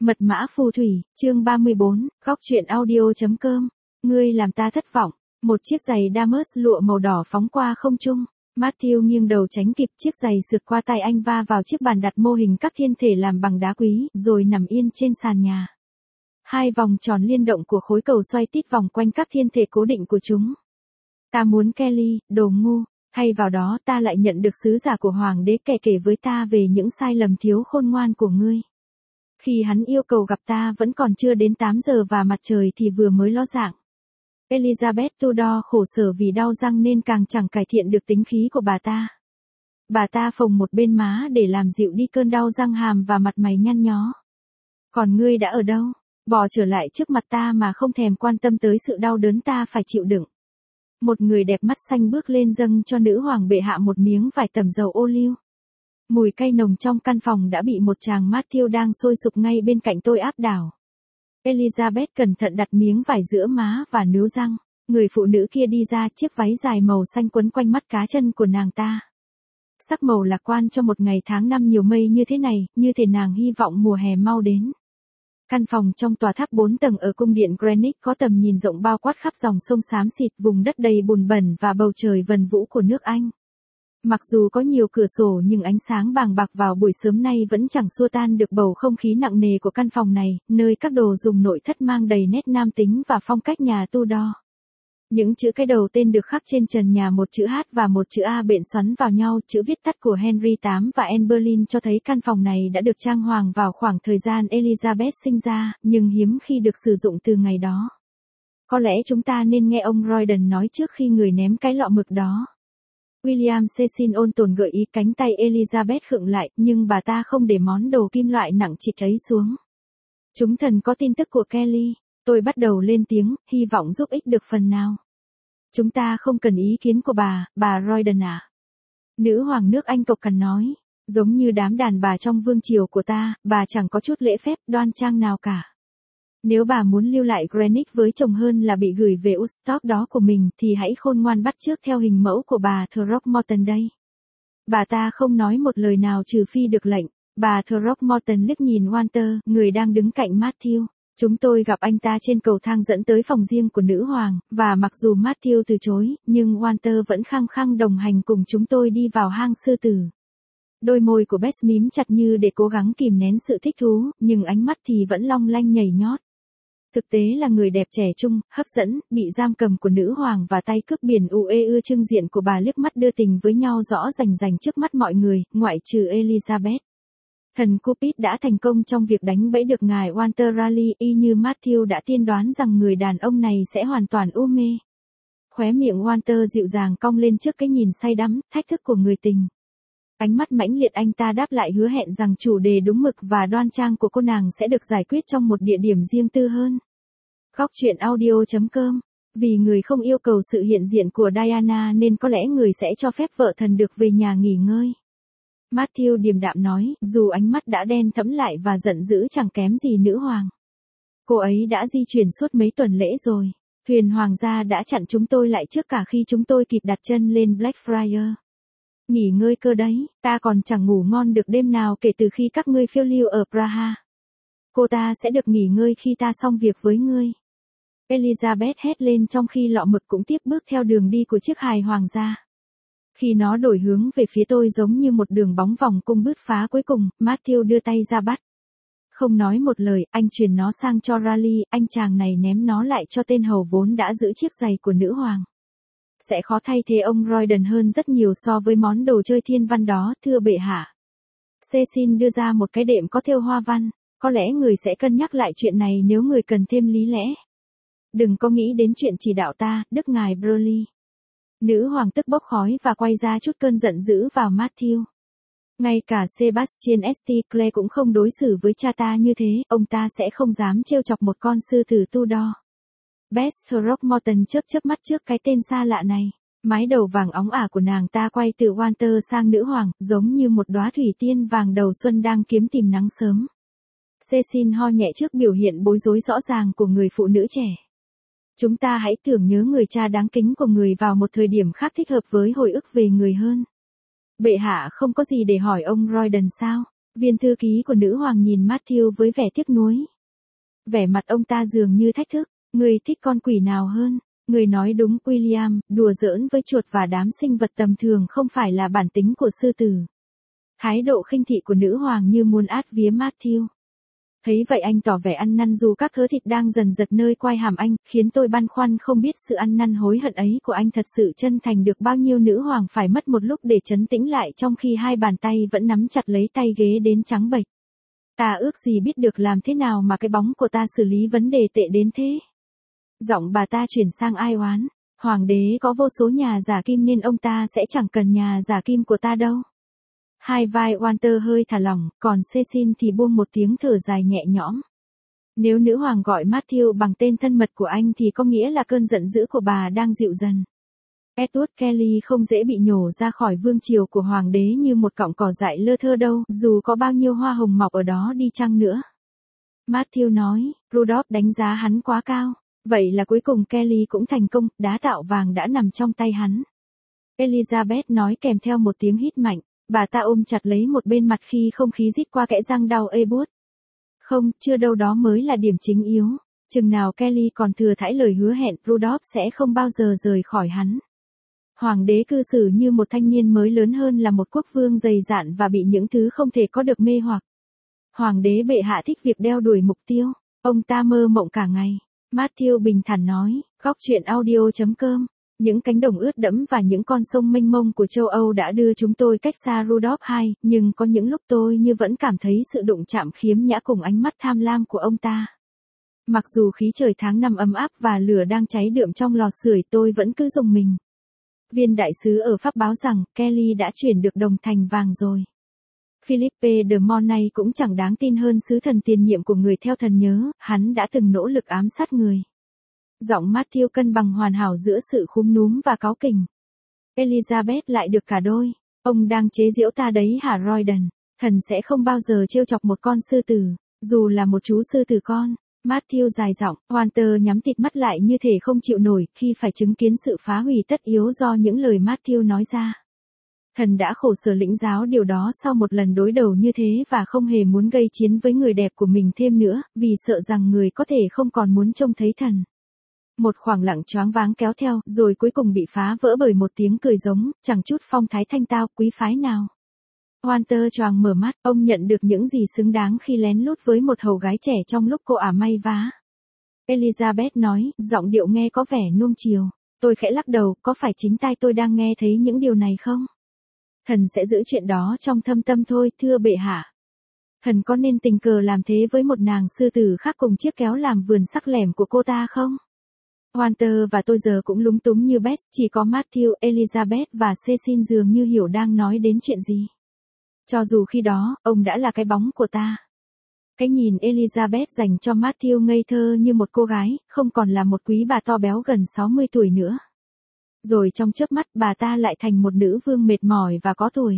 Mật mã phù thủy, chương 34, góc truyện audio.com. Ngươi làm ta thất vọng. Một chiếc giày Damas lụa màu đỏ phóng qua không trung. Matthew nghiêng đầu tránh kịp, chiếc giày sượt qua tay anh va vào chiếc bàn đặt mô hình các thiên thể làm bằng đá quý, rồi nằm yên trên sàn nhà. Hai vòng tròn liên động của khối cầu xoay tít vòng quanh các thiên thể cố định của chúng. Ta muốn Kelly, đồ ngu. Thay vào đó ta lại nhận được sứ giả của hoàng đế kể với ta về những sai lầm thiếu khôn ngoan của ngươi. Khi hắn yêu cầu gặp ta vẫn còn chưa đến 8 giờ và mặt trời thì vừa mới ló dạng. Elizabeth Tudor khổ sở vì đau răng nên càng chẳng cải thiện được tính khí của bà ta. Bà ta phồng một bên má để làm dịu đi cơn đau răng hàm và mặt mày nhăn nhó. Còn ngươi đã ở đâu? Bò trở lại trước mặt ta mà không thèm quan tâm tới sự đau đớn ta phải chịu đựng. Một người đẹp mắt xanh bước lên dâng cho nữ hoàng bệ hạ một miếng vải tẩm dầu ô liu. Mùi cay nồng trong căn phòng đã bị một chàng Matthew đang sôi sục ngay bên cạnh tôi áp đảo. Elizabeth cẩn thận đặt miếng vải giữa má và níu răng. Người phụ nữ kia đi ra, chiếc váy dài màu xanh quấn quanh mắt cá chân của nàng ta. Sắc màu lạc quan cho một ngày tháng năm nhiều mây như thế này, như thể nàng hy vọng mùa hè mau đến. Căn phòng trong tòa tháp 4 tầng ở cung điện Greenwich có tầm nhìn rộng bao quát khắp dòng sông xám xịt, vùng đất đầy bùn bẩn và bầu trời vần vũ của nước Anh. Mặc dù có nhiều cửa sổ nhưng ánh sáng bàng bạc vào buổi sớm nay vẫn chẳng xua tan được bầu không khí nặng nề của căn phòng này, nơi các đồ dùng nội thất mang đầy nét nam tính và phong cách nhà Tudor. Những chữ cái đầu tên được khắc trên trần nhà, một chữ H và một chữ A bện xoắn vào nhau, chữ viết tắt của Henry VIII và Anne Boleyn cho thấy căn phòng này đã được trang hoàng vào khoảng thời gian Elizabeth sinh ra, nhưng hiếm khi được sử dụng từ ngày đó. Có lẽ chúng ta nên nghe ông Royden nói trước khi người ném cái lọ mực đó. William Cecil ôn tồn gợi ý, cánh tay Elizabeth khựng lại, nhưng bà ta không để món đồ kim loại nặng trịch ấy xuống. Chúng thần có tin tức của Kelly. Tôi bắt đầu lên tiếng, hy vọng giúp ích được phần nào. Chúng ta không cần ý kiến của bà Royden à? Nữ hoàng nước Anh cộc cằn nói. Giống như đám đàn bà trong vương triều của ta, bà chẳng có chút lễ phép đoan trang nào cả. Nếu bà muốn lưu lại Greenwich với chồng hơn là bị gửi về Woodstock đó của mình thì hãy khôn ngoan bắt chước theo hình mẫu của bà Throckmorton đây. Bà ta không nói một lời nào trừ phi được lệnh. Bà Throckmorton liếc nhìn Walter, người đang đứng cạnh Matthew. Chúng tôi gặp anh ta trên cầu thang dẫn tới phòng riêng của nữ hoàng, và mặc dù Matthew từ chối, nhưng Walter vẫn khăng khăng đồng hành cùng chúng tôi đi vào hang sư tử. Đôi môi của Bess mím chặt như để cố gắng kìm nén sự thích thú, nhưng ánh mắt thì vẫn long lanh nhảy nhót. Thực tế là người đẹp trẻ trung, hấp dẫn, bị giam cầm của nữ hoàng và tay cướp biển ưa trưng diện của bà liếc mắt đưa tình với nhau rõ rành rành trước mắt mọi người, ngoại trừ Elizabeth. Thần Cupid đã thành công trong việc đánh bẫy được ngài Walter Raleigh, y như Matthew đã tiên đoán rằng người đàn ông này sẽ hoàn toàn u mê. Khóe miệng Walter dịu dàng cong lên trước cái nhìn say đắm, thách thức của người tình. Ánh mắt mãnh liệt anh ta đáp lại, hứa hẹn rằng chủ đề đúng mực và đoan trang của cô nàng sẽ được giải quyết trong một địa điểm riêng tư hơn. Góc truyện audio.com. Vì người không yêu cầu sự hiện diện của Diana nên có lẽ người sẽ cho phép vợ thần được về nhà nghỉ ngơi. Matthew điềm đạm nói, dù ánh mắt đã đen thẫm lại và giận dữ chẳng kém gì nữ hoàng. Cô ấy đã di chuyển suốt mấy tuần lễ rồi. Thuyền hoàng gia đã chặn chúng tôi lại trước cả khi chúng tôi kịp đặt chân lên Blackfriars. Nghỉ ngơi cơ đấy, ta còn chẳng ngủ ngon được đêm nào kể từ khi các ngươi phiêu lưu ở Praha. Cô ta sẽ được nghỉ ngơi khi ta xong việc với ngươi. Elizabeth hét lên trong khi lọ mực cũng tiếp bước theo đường đi của chiếc hài hoàng gia. Khi nó đổi hướng về phía tôi giống như một đường bóng vòng cung bứt phá cuối cùng, Matthew đưa tay ra bắt. Không nói một lời, anh truyền nó sang cho Raleigh, anh chàng này ném nó lại cho tên hầu vốn đã giữ chiếc giày của nữ hoàng. Sẽ khó thay thế ông Royden hơn rất nhiều so với món đồ chơi thiên văn đó, thưa bệ hạ. Cecil đưa ra một cái đệm có thêu hoa văn, có lẽ người sẽ cân nhắc lại chuyện này nếu người cần thêm lý lẽ. Đừng có nghĩ đến chuyện chỉ đạo ta, đức ngài Burleigh. Nữ hoàng tức bốc khói và quay ra chút cơn giận dữ vào Matthew. Ngay cả Sebastian St. Clair cũng không đối xử với cha ta như thế, ông ta sẽ không dám trêu chọc một con sư tử Tudor. Bess Throckmorton chớp mắt trước cái tên xa lạ này. Mái đầu vàng óng ả của nàng ta quay từ Walter sang nữ hoàng, giống như một đóa thủy tiên vàng đầu xuân đang kiếm tìm nắng sớm. Cecil ho nhẹ trước biểu hiện bối rối rõ ràng của người phụ nữ trẻ. Chúng ta hãy tưởng nhớ người cha đáng kính của người vào một thời điểm khác thích hợp với hồi ức về người hơn. Bệ hạ không có gì để hỏi ông Royden sao? Viên thư ký của nữ hoàng nhìn Matthew với vẻ tiếc nuối. Vẻ mặt ông ta dường như thách thức, người thích con quỷ nào hơn? Người nói đúng William, đùa giỡn với chuột và đám sinh vật tầm thường không phải là bản tính của sư tử. Thái độ khinh thị của nữ hoàng như muốn át vía Matthew. Thấy vậy anh tỏ vẻ ăn năn dù các thớ thịt đang dần giật nơi quai hàm anh, khiến tôi băn khoăn không biết sự ăn năn hối hận ấy của anh thật sự chân thành được bao nhiêu. Nữ hoàng phải mất một lúc để trấn tĩnh lại trong khi hai bàn tay vẫn nắm chặt lấy tay ghế đến trắng bệch. Ta ước gì biết được làm thế nào mà cái bóng của ta xử lý vấn đề tệ đến thế. Giọng bà ta chuyển sang ai oán. Hoàng đế có vô số nhà giả kim nên ông ta sẽ chẳng cần nhà giả kim của ta đâu. Hai vai Walter hơi thả lỏng, còn Cecil thì buông một tiếng thở dài nhẹ nhõm. Nếu nữ hoàng gọi Matthew bằng tên thân mật của anh thì có nghĩa là cơn giận dữ của bà đang dịu dần. Edward Kelly không dễ bị nhổ ra khỏi vương triều của hoàng đế như một cọng cỏ dại lơ thơ đâu, dù có bao nhiêu hoa hồng mọc ở đó đi chăng nữa. Matthew nói, Rudolph đánh giá hắn quá cao. Vậy là cuối cùng Kelly cũng thành công, đá tạo vàng đã nằm trong tay hắn. Elizabeth nói kèm theo một tiếng hít mạnh. Bà ta ôm chặt lấy một bên mặt khi không khí rít qua kẽ răng đau ê buốt. Không, chưa đâu, đó mới là điểm chính yếu. Chừng nào Kelly còn thừa thãi lời hứa hẹn, Rudolph sẽ không bao giờ rời khỏi hắn. Hoàng đế cư xử như một thanh niên mới lớn hơn là một quốc vương dày dạn và bị những thứ không thể có được mê hoặc. Hoàng đế bệ hạ thích việc đeo đuổi mục tiêu. Ông ta mơ mộng cả ngày. Matthew bình thản nói, góc chuyện audio.com. Những cánh đồng ướt đẫm và những con sông mênh mông của châu Âu đã đưa chúng tôi cách xa Rudolph II, nhưng có những lúc tôi như vẫn cảm thấy sự đụng chạm khiếm nhã cùng ánh mắt tham lam của ông ta. Mặc dù khí trời tháng 5 ấm áp và lửa đang cháy đượm trong lò sưởi, tôi vẫn cứ rùng mình. Viên đại sứ ở Pháp báo rằng Kelly đã chuyển được đồng thành vàng rồi. Philippe de Mornay cũng chẳng đáng tin hơn sứ thần tiền nhiệm của người theo thần nhớ, hắn đã từng nỗ lực ám sát người. Giọng Matthew cân bằng hoàn hảo giữa sự khúm núm và cáu kỉnh. Elizabeth lại được cả đôi. Ông đang chế giễu ta đấy hả Royden? Thần sẽ không bao giờ trêu chọc một con sư tử, dù là một chú sư tử con. Matthew dài giọng, Walter nhắm tịt mắt lại như thể không chịu nổi khi phải chứng kiến sự phá hủy tất yếu do những lời Matthew nói ra. Thần đã khổ sở lĩnh giáo điều đó sau một lần đối đầu như thế và không hề muốn gây chiến với người đẹp của mình thêm nữa, vì sợ rằng người có thể không còn muốn trông thấy thần. Một khoảng lặng choáng váng kéo theo, rồi cuối cùng bị phá vỡ bởi một tiếng cười giống, chẳng chút phong thái thanh tao, quý phái nào. Walter choàng mở mắt, ông nhận được những gì xứng đáng khi lén lút với một hầu gái trẻ trong lúc cô ả may vá. Elizabeth nói, giọng điệu nghe có vẻ nuông chiều. Tôi khẽ lắc đầu, có phải chính tai tôi đang nghe thấy những điều này không? Thần sẽ giữ chuyện đó trong thâm tâm thôi, thưa bệ hạ. Thần có nên tình cờ làm thế với một nàng sư tử khác cùng chiếc kéo làm vườn sắc lẻm của cô ta không? Walter và tôi giờ cũng lúng túng như Bess, chỉ có Matthew, Elizabeth và Cecil dường như hiểu đang nói đến chuyện gì. Cho dù khi đó, ông đã là cái bóng của ta. Cái nhìn Elizabeth dành cho Matthew ngây thơ như một cô gái, không còn là một quý bà to béo gần 60 tuổi nữa. Rồi trong chớp mắt bà ta lại thành một nữ vương mệt mỏi và có tuổi.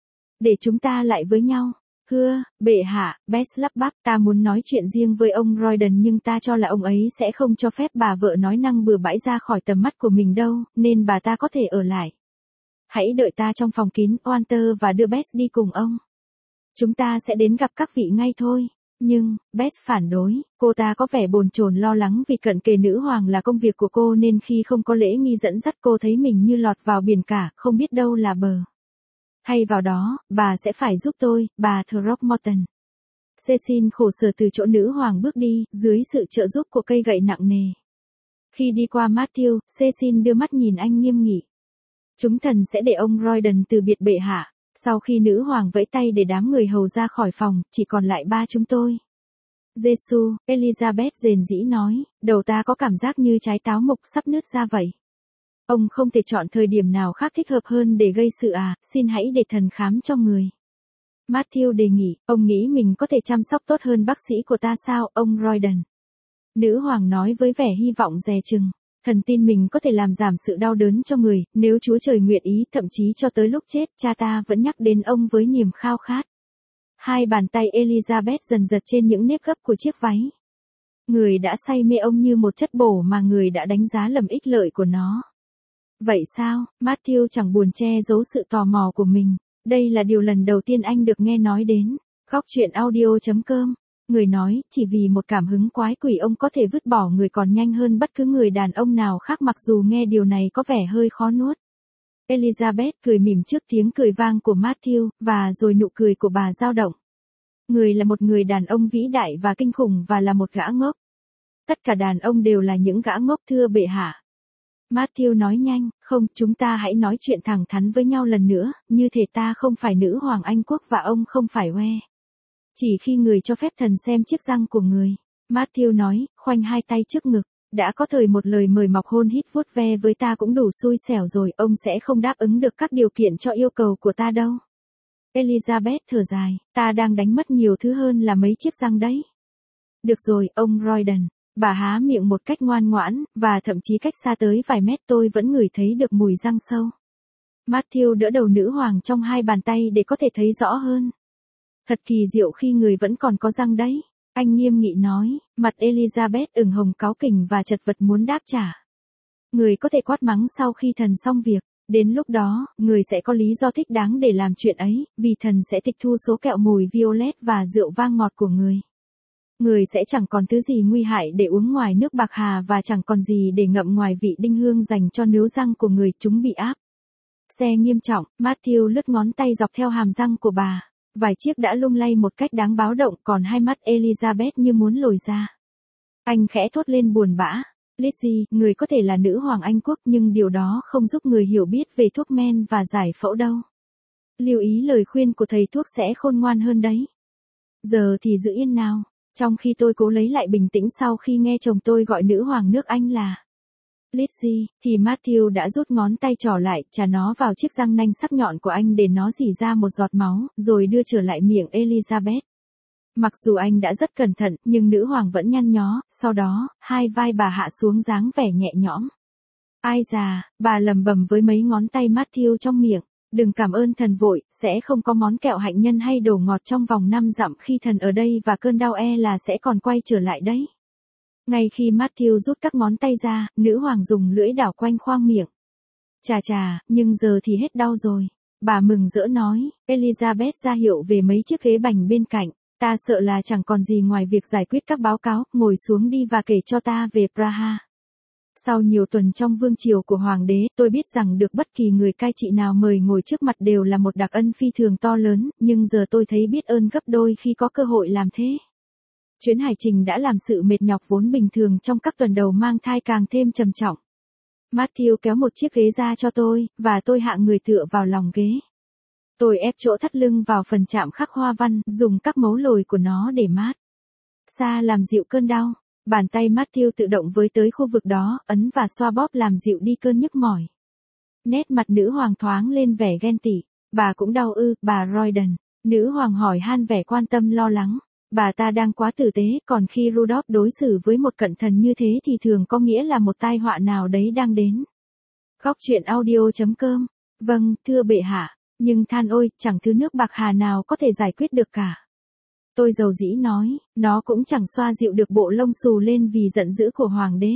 Để chúng ta lại với nhau. Thưa, bệ hạ, Bess lắp bắp, ta muốn nói chuyện riêng với ông Royden nhưng ta cho là ông ấy sẽ không cho phép bà vợ nói năng bừa bãi ra khỏi tầm mắt của mình đâu, nên bà ta có thể ở lại. Hãy đợi ta trong phòng kín, Walter, và đưa Bess đi cùng ông. Chúng ta sẽ đến gặp các vị ngay thôi. Nhưng, Bess phản đối, cô ta có vẻ bồn chồn lo lắng vì cận kề nữ hoàng là công việc của cô nên khi không có lễ nghi dẫn dắt cô thấy mình như lọt vào biển cả, không biết đâu là bờ. Thay vào đó, bà sẽ phải giúp tôi, bà Throckmorton. Cecil khổ sở từ chỗ nữ hoàng bước đi, dưới sự trợ giúp của cây gậy nặng nề. Khi đi qua Matthew, Cecil đưa mắt nhìn anh nghiêm nghị. Chúng thần sẽ để ông Royden từ biệt bệ hạ. Sau khi nữ hoàng vẫy tay để đám người hầu ra khỏi phòng, chỉ còn lại ba chúng tôi. Giêsu, Elizabeth rền rĩ nói, đầu ta có cảm giác như trái táo mục sắp nứt ra vậy. Ông không thể chọn thời điểm nào khác thích hợp hơn để gây sự à, xin hãy để thần khám cho người. Matthew đề nghị, ông nghĩ mình có thể chăm sóc tốt hơn bác sĩ của ta sao, ông Royden? Nữ hoàng nói với vẻ hy vọng dè chừng. Thần tin mình có thể làm giảm sự đau đớn cho người, nếu Chúa Trời nguyện ý, thậm chí cho tới lúc chết, cha ta vẫn nhắc đến ông với niềm khao khát. Hai bàn tay Elizabeth dần giật trên những nếp gấp của chiếc váy. Người đã say mê ông như một chất bổ mà người đã đánh giá lầm ích lợi của nó. Vậy sao? Matthew chẳng buồn che giấu sự tò mò của mình. Đây là điều lần đầu tiên anh được nghe nói đến. Góc truyện audio.com. Người nói, chỉ vì một cảm hứng quái quỷ ông có thể vứt bỏ người còn nhanh hơn bất cứ người đàn ông nào khác, mặc dù nghe điều này có vẻ hơi khó nuốt. Elizabeth cười mỉm trước tiếng cười vang của Matthew, và rồi nụ cười của bà dao động. Người là một người đàn ông vĩ đại và kinh khủng và là một gã ngốc. Tất cả đàn ông đều là những gã ngốc thưa bệ hạ. Matthew nói nhanh, không, chúng ta hãy nói chuyện thẳng thắn với nhau lần nữa, như thể ta không phải nữ hoàng Anh quốc và ông không phải We. Chỉ khi người cho phép thần xem chiếc răng của người. Matthew nói, khoanh hai tay trước ngực. Đã có thời một lời mời mọc hôn hít vuốt ve với ta cũng đủ xui xẻo rồi, ông sẽ không đáp ứng được các điều kiện cho yêu cầu của ta đâu. Elizabeth thở dài, ta đang đánh mất nhiều thứ hơn là mấy chiếc răng đấy. Được rồi, ông Royden. Bà há miệng một cách ngoan ngoãn, và thậm chí cách xa tới vài mét tôi vẫn ngửi thấy được mùi răng sâu. Matthew đỡ đầu nữ hoàng trong hai bàn tay để có thể thấy rõ hơn. Thật kỳ diệu khi người vẫn còn có răng đấy. Anh nghiêm nghị nói, mặt Elizabeth ửng hồng cáu kỉnh và chật vật muốn đáp trả. Người có thể quát mắng sau khi thần xong việc. Đến lúc đó, người sẽ có lý do thích đáng để làm chuyện ấy, vì thần sẽ tịch thu số kẹo mùi violet và rượu vang ngọt của người. Người sẽ chẳng còn thứ gì nguy hại để uống ngoài nước bạc hà và chẳng còn gì để ngậm ngoài vị đinh hương dành cho nướu răng của người, chúng bị áp. Xe nghiêm trọng, Matthew lướt ngón tay dọc theo hàm răng của bà. Vài chiếc đã lung lay một cách đáng báo động, còn hai mắt Elizabeth như muốn lồi ra. Anh khẽ thốt lên buồn bã. Lizzie, người có thể là nữ hoàng Anh quốc nhưng điều đó không giúp người hiểu biết về thuốc men và giải phẫu đâu. Lưu ý lời khuyên của thầy thuốc sẽ khôn ngoan hơn đấy. Giờ thì giữ yên nào. Trong khi tôi cố lấy lại bình tĩnh sau khi nghe chồng tôi gọi nữ hoàng nước Anh là Lizzie, thì Matthew đã rút ngón tay trỏ lại, chà nó vào chiếc răng nanh sắc nhọn của anh để nó rỉ ra một giọt máu, rồi đưa trở lại miệng Elizabeth. Mặc dù anh đã rất cẩn thận, nhưng nữ hoàng vẫn nhăn nhó, sau đó, hai vai bà hạ xuống dáng vẻ nhẹ nhõm. Ai già, bà lầm bầm với mấy ngón tay Matthew trong miệng. Đừng cảm ơn thần vội, sẽ không có món kẹo hạnh nhân hay đồ ngọt trong vòng 5 dặm khi thần ở đây và cơn đau là sẽ còn quay trở lại đấy. Ngay khi Matthew rút các ngón tay ra, nữ hoàng dùng lưỡi đảo quanh khoang miệng. Chà, nhưng giờ thì hết đau rồi. Bà mừng rỡ nói, Elizabeth ra hiệu về mấy chiếc ghế bành bên cạnh. Ta sợ là chẳng còn gì ngoài việc giải quyết các báo cáo, ngồi xuống đi và kể cho ta về Praha. Sau nhiều tuần trong vương triều của hoàng đế, tôi biết rằng được bất kỳ người cai trị nào mời ngồi trước mặt đều là một đặc ân phi thường to lớn, nhưng giờ tôi thấy biết ơn gấp đôi khi có cơ hội làm thế. Chuyến hải trình đã làm sự mệt nhọc vốn bình thường trong các tuần đầu mang thai càng thêm trầm trọng. Matthew kéo một chiếc ghế ra cho tôi, và tôi hạ người tựa vào lòng ghế. Tôi ép chỗ thắt lưng vào phần chạm khắc hoa văn, dùng các mấu lồi của nó để mát xa làm dịu cơn đau. Bàn tay Matthew tự động với tới khu vực đó, ấn và xoa bóp làm dịu đi cơn nhức mỏi. Nét mặt nữ hoàng thoáng lên vẻ ghen tị. Bà cũng đau ư, bà Royden? Nữ hoàng hỏi han vẻ quan tâm lo lắng. Bà ta đang quá tử tế, còn khi Rudolph đối xử với một cận thần như thế thì thường có nghĩa là một tai họa nào đấy đang đến. Góc truyện audio.com. Vâng, thưa bệ hạ. Nhưng than ôi, chẳng thứ nước bạc hà nào có thể giải quyết được cả. Tôi dầu dĩ nói, nó cũng chẳng xoa dịu được bộ lông xù lên vì giận dữ của hoàng đế.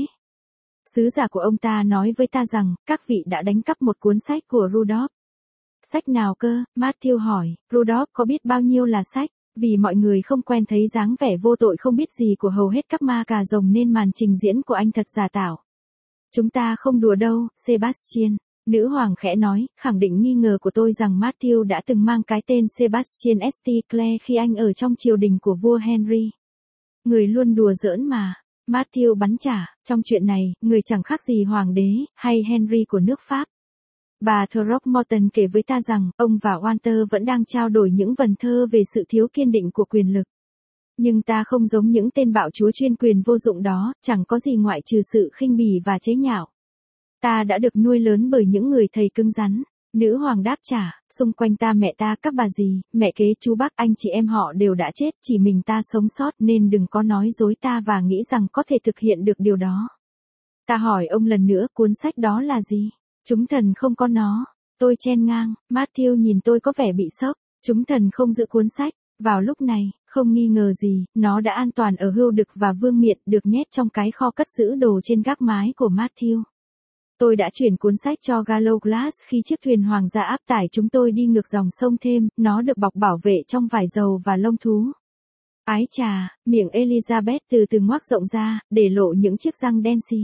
Sứ giả của ông ta nói với ta rằng, các vị đã đánh cắp một cuốn sách của Rudolph. Sách nào cơ? Matthew hỏi, Rudolph có biết bao nhiêu là sách? Vì mọi người không quen thấy dáng vẻ vô tội không biết gì của hầu hết các ma cà rồng nên màn trình diễn của anh thật giả tạo. Chúng ta không đùa đâu, Sebastian. Nữ hoàng khẽ nói, khẳng định nghi ngờ của tôi rằng Matthew đã từng mang cái tên Sebastian St. Clair khi anh ở trong triều đình của vua Henry. Người luôn đùa giỡn mà. Matthew bắn trả, trong chuyện này, người chẳng khác gì hoàng đế, hay Henry của nước Pháp. Bà Throckmorton kể với ta rằng, ông và Walter vẫn đang trao đổi những vần thơ về sự thiếu kiên định của quyền lực. Nhưng ta không giống những tên bạo chúa chuyên quyền vô dụng đó, chẳng có gì ngoại trừ sự khinh bỉ và chế nhạo. Ta đã được nuôi lớn bởi những người thầy cứng rắn. Nữ hoàng đáp trả, xung quanh ta mẹ ta các bà dì, mẹ kế chú bác anh chị em họ đều đã chết, chỉ mình ta sống sót nên đừng có nói dối ta và nghĩ rằng có thể thực hiện được điều đó. Ta hỏi ông lần nữa, cuốn sách đó là gì? Chúng thần không có nó. Tôi chen ngang, Matthew nhìn tôi có vẻ bị sốc. Chúng thần không giữ cuốn sách. Vào lúc này, không nghi ngờ gì, nó đã an toàn ở hưu đực và vương miện, được nhét trong cái kho cất giữ đồ trên gác mái của Matthew. Tôi đã chuyển cuốn sách cho Gallowglass khi chiếc thuyền hoàng gia áp tải chúng tôi đi ngược dòng sông thêm, nó được bọc bảo vệ trong vải dầu và lông thú. Ái chà, miệng Elizabeth từ từ ngoác rộng ra, để lộ những chiếc răng đen xì.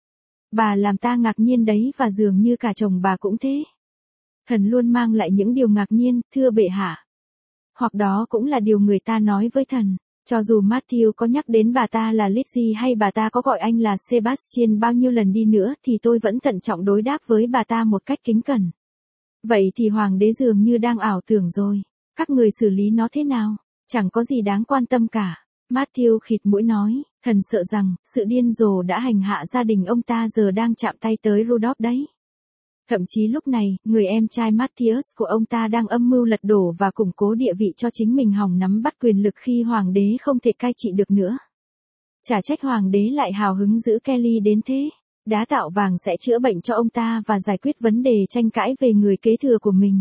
Bà làm ta ngạc nhiên đấy và dường như cả chồng bà cũng thế. Thần luôn mang lại những điều ngạc nhiên, thưa bệ hạ. Hoặc đó cũng là điều người ta nói với thần. Cho dù Matthew có nhắc đến bà ta là Lizzie hay bà ta có gọi anh là Sebastian bao nhiêu lần đi nữa thì tôi vẫn thận trọng đối đáp với bà ta một cách kính cẩn. Vậy thì hoàng đế dường như đang ảo tưởng rồi. Các người xử lý nó thế nào? Chẳng có gì đáng quan tâm cả. Matthew khịt mũi nói, thần sợ rằng, sự điên rồ đã hành hạ gia đình ông ta giờ đang chạm tay tới Rudolph đấy. Thậm chí lúc này, người em trai Matthias của ông ta đang âm mưu lật đổ và củng cố địa vị cho chính mình hòng nắm bắt quyền lực khi hoàng đế không thể cai trị được nữa. Chả trách hoàng đế lại hào hứng giữ Kelly đến thế. Đá tạo vàng sẽ chữa bệnh cho ông ta và giải quyết vấn đề tranh cãi về người kế thừa của mình.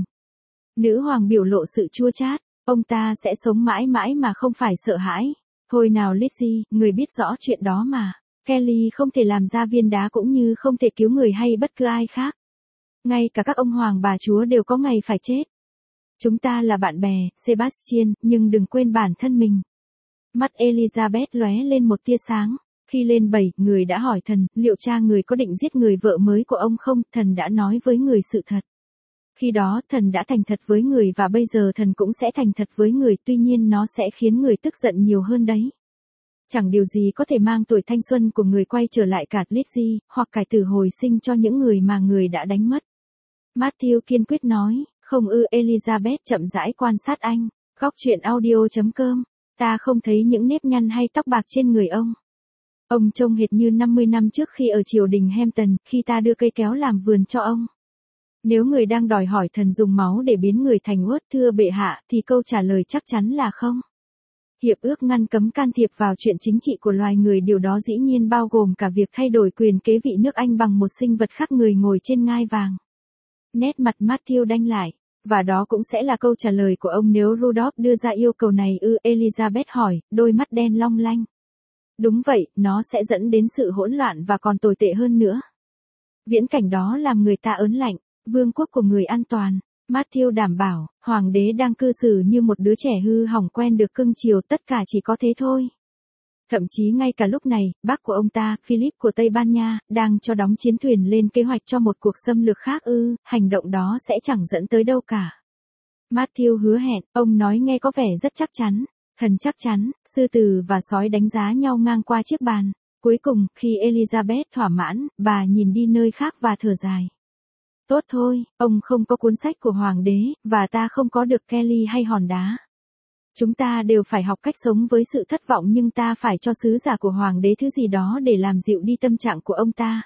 Nữ hoàng biểu lộ sự chua chát, ông ta sẽ sống mãi mãi mà không phải sợ hãi. Thôi nào Lizzie, người biết rõ chuyện đó mà. Kelly không thể làm ra viên đá cũng như không thể cứu người hay bất cứ ai khác. Ngay cả các ông hoàng bà chúa đều có ngày phải chết. Chúng ta là bạn bè, Sebastian, nhưng đừng quên bản thân mình. Mắt Elizabeth lóe lên một tia sáng. Khi lên 7, người đã hỏi thần, liệu cha người có định giết người vợ mới của ông không? Thần đã nói với người sự thật. Khi đó, thần đã thành thật với người và bây giờ thần cũng sẽ thành thật với người, tuy nhiên nó sẽ khiến người tức giận nhiều hơn đấy. Chẳng điều gì có thể mang tuổi thanh xuân của người quay trở lại cả Lizzie, hoặc cải tử hồi sinh cho những người mà người đã đánh mất. Matthew kiên quyết nói, không ư. Elizabeth chậm rãi quan sát anh. Góc truyện audio.com. Ta không thấy những nếp nhăn hay tóc bạc trên người ông. Ông trông hệt như 50 năm trước khi ở triều đình Hampton, khi ta đưa cây kéo làm vườn cho ông. Nếu người đang đòi hỏi thần dùng máu để biến người thành uất, thưa bệ hạ, thì câu trả lời chắc chắn là không. Hiệp ước ngăn cấm can thiệp vào chuyện chính trị của loài người, điều đó dĩ nhiên bao gồm cả việc thay đổi quyền kế vị nước Anh bằng một sinh vật khác người ngồi trên ngai vàng. Nét mặt Matthew đanh lại. Và đó cũng sẽ là câu trả lời của ông nếu Rudolph đưa ra yêu cầu này ư? Elizabeth hỏi, đôi mắt đen long lanh. Đúng vậy, nó sẽ dẫn đến sự hỗn loạn và còn tồi tệ hơn nữa. Viễn cảnh đó làm người ta ớn lạnh. Vương quốc của người an toàn. Matthew đảm bảo, hoàng đế đang cư xử như một đứa trẻ hư hỏng quen được cưng chiều, tất cả chỉ có thế thôi. Thậm chí ngay cả lúc này, bác của ông ta, Philip của Tây Ban Nha, đang cho đóng chiến thuyền lên kế hoạch cho một cuộc xâm lược khác ư? Hành động đó sẽ chẳng dẫn tới đâu cả. Matthew hứa hẹn, ông nói nghe có vẻ rất chắc chắn. Thần chắc chắn, sư tử và sói đánh giá nhau ngang qua chiếc bàn. Cuối cùng, khi Elizabeth thỏa mãn, bà nhìn đi nơi khác và thở dài. Tốt thôi, ông không có cuốn sách của hoàng đế, và ta không có được Kelly hay hòn đá. Chúng ta đều phải học cách sống với sự thất vọng, nhưng ta phải cho sứ giả của hoàng đế thứ gì đó để làm dịu đi tâm trạng của ông ta.